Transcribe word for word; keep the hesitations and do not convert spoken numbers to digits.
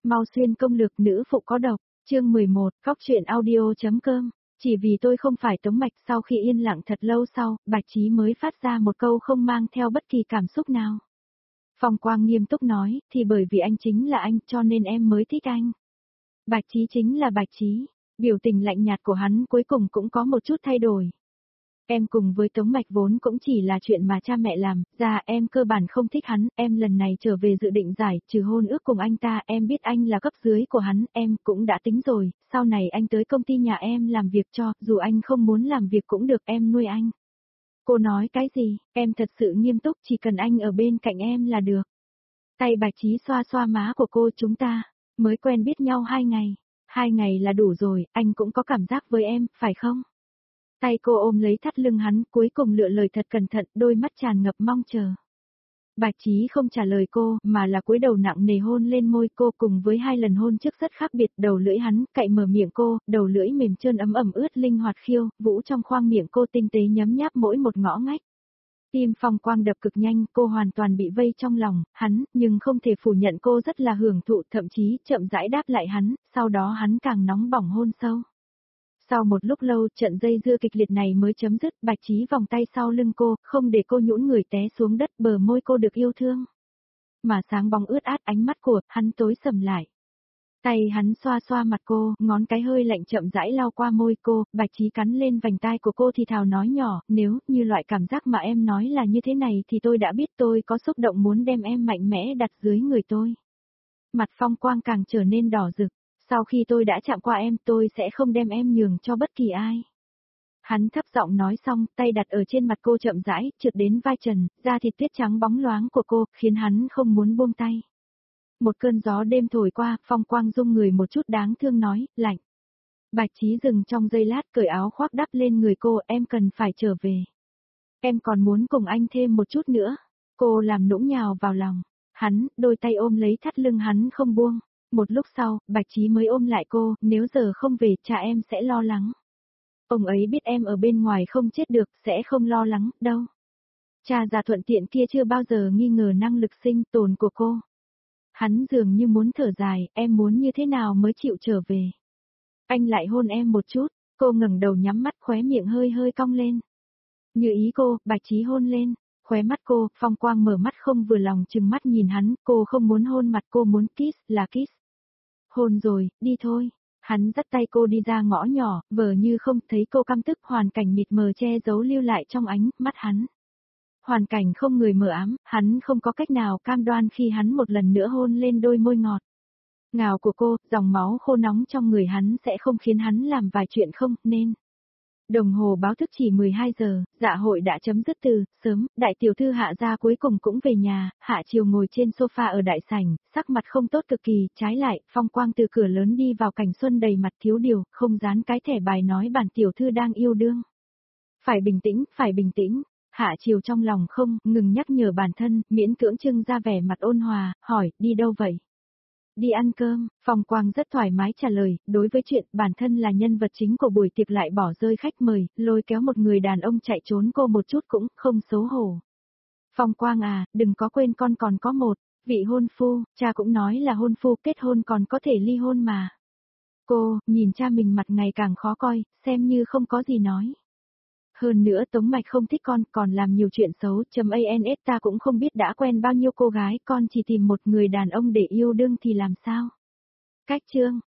Mau xuyên công lược nữ phụ có độc, chương mười một, Cóc truyện audio.com. Chỉ vì tôi không phải Tống Mạch. Sau khi yên lặng thật lâu sau, Bạch Trí mới phát ra một câu không mang theo bất kỳ cảm xúc nào. Phong Quang nghiêm túc nói, thì bởi vì anh chính là anh cho nên em mới thích anh. Bạch Trí chính là Bạch Trí, biểu tình lạnh nhạt của hắn cuối cùng cũng có một chút thay đổi. Em cùng với Tống Mạch vốn cũng chỉ là chuyện mà cha mẹ làm, ra em cơ bản không thích hắn, em lần này trở về dự định giải, trừ hôn ước cùng anh ta, em biết anh là cấp dưới của hắn, em cũng đã tính rồi, sau này anh tới công ty nhà em làm việc cho, dù anh không muốn làm việc cũng được, em nuôi anh. Cô nói cái gì, em thật sự nghiêm túc, chỉ cần anh ở bên cạnh em là được. Tay Bạch Trí xoa xoa má của cô, chúng ta mới quen biết nhau hai ngày, hai ngày là đủ rồi, anh cũng có cảm giác với em, phải không? Tay cô ôm lấy thắt lưng hắn, cuối cùng lựa lời thật cẩn thận, đôi mắt tràn ngập mong chờ. Bạch Trí không trả lời cô, mà là cúi đầu nặng nề hôn lên môi cô, cùng với hai lần hôn trước rất khác biệt, đầu lưỡi hắn cạy mở miệng cô, đầu lưỡi mềm trơn ấm ẩm ướt linh hoạt khiêu, vũ trong khoang miệng cô tinh tế nhấm nháp mỗi một ngõ ngách. Tim Phong Quang đập cực nhanh, cô hoàn toàn bị vây trong lòng hắn, nhưng không thể phủ nhận cô rất là hưởng thụ, thậm chí chậm rãi đáp lại hắn, sau đó hắn càng nóng bỏng hôn sâu. Sau một lúc lâu, trận dây dưa kịch liệt này mới chấm dứt, Bạch Trí vòng tay sau lưng cô, không để cô nhũn người té xuống đất, bờ môi cô được yêu thương. Mà sáng bóng ướt át ánh mắt của hắn tối sầm lại. Tay hắn xoa xoa mặt cô, ngón cái hơi lạnh chậm rãi lau qua môi cô, Bạch Trí cắn lên vành tai của cô thì thào nói nhỏ, nếu như loại cảm giác mà em nói là như thế này thì tôi đã biết, tôi có xúc động muốn đem em mạnh mẽ đặt dưới người tôi. Mặt Phong Quang càng trở nên đỏ rực. Sau khi tôi đã chạm qua em, tôi sẽ không đem em nhường cho bất kỳ ai. Hắn thấp giọng nói xong, tay đặt ở trên mặt cô chậm rãi, trượt đến vai trần, da thịt tuyết trắng bóng loáng của cô, khiến hắn không muốn buông tay. Một cơn gió đêm thổi qua, Phong Quang rung người một chút đáng thương nói, lạnh. Bạch Trí dừng trong giây lát, cởi áo khoác đắp lên người cô, em cần phải trở về. Em còn muốn cùng anh thêm một chút nữa. Cô làm nũng nhào vào lòng. Hắn, đôi tay ôm lấy thắt lưng hắn không buông. Một lúc sau, Bạch Trí mới ôm lại cô, nếu giờ không về, cha em sẽ lo lắng. Ông ấy biết em ở bên ngoài không chết được, sẽ không lo lắng, đâu. Cha già thuận tiện kia chưa bao giờ nghi ngờ năng lực sinh tồn của cô. Hắn dường như muốn thở dài, em muốn như thế nào mới chịu trở về. Anh lại hôn em một chút, cô ngẩng đầu nhắm mắt, khóe miệng hơi hơi cong lên. Như ý cô, Bạch Trí hôn lên. Khóe mắt cô, Phong Quang mở mắt không vừa lòng chừng mắt nhìn hắn, cô không muốn hôn mặt, cô muốn kiss, là kiss. Hôn rồi, đi thôi. Hắn dắt tay cô đi ra ngõ nhỏ, vờ như không thấy cô căm tức, hoàn cảnh mịt mờ che giấu lưu lại trong ánh mắt hắn. Hoàn cảnh không người mờ ám, hắn không có cách nào cam đoan khi hắn một lần nữa hôn lên đôi môi ngọt. Ngào của cô, dòng máu khô nóng trong người hắn sẽ không khiến hắn làm vài chuyện không nên. Đồng hồ báo thức chỉ mười hai giờ, dạ hội đã chấm dứt từ sớm, đại tiểu thư Hạ gia cuối cùng cũng về nhà, Hạ Triều ngồi trên sofa ở đại sảnh, sắc mặt không tốt cực kỳ, trái lại, Phong Quang từ cửa lớn đi vào cảnh xuân đầy mặt thiếu điều, không dán cái thẻ bài nói bản tiểu thư đang yêu đương. Phải bình tĩnh, phải bình tĩnh. Hạ Triều trong lòng không ngừng nhắc nhở bản thân, miễn cưỡng trưng ra vẻ mặt ôn hòa, hỏi, đi đâu vậy? Đi ăn cơm. Phong Quang rất thoải mái trả lời, đối với chuyện bản thân là nhân vật chính của buổi tiệc lại bỏ rơi khách mời, lôi kéo một người đàn ông chạy trốn cô một chút cũng không xấu hổ. Phong Quang à, đừng có quên con còn có một vị hôn phu, cha cũng nói là hôn phu, kết hôn còn có thể ly hôn mà. Cô, nhìn cha mình mặt ngày càng khó coi, xem như không có gì nói. Hơn nữa Tống Mạch không thích con, còn làm nhiều chuyện xấu, chấm ans ta cũng không biết đã quen bao nhiêu cô gái, con chỉ tìm một người đàn ông để yêu đương thì làm sao? Cách chương,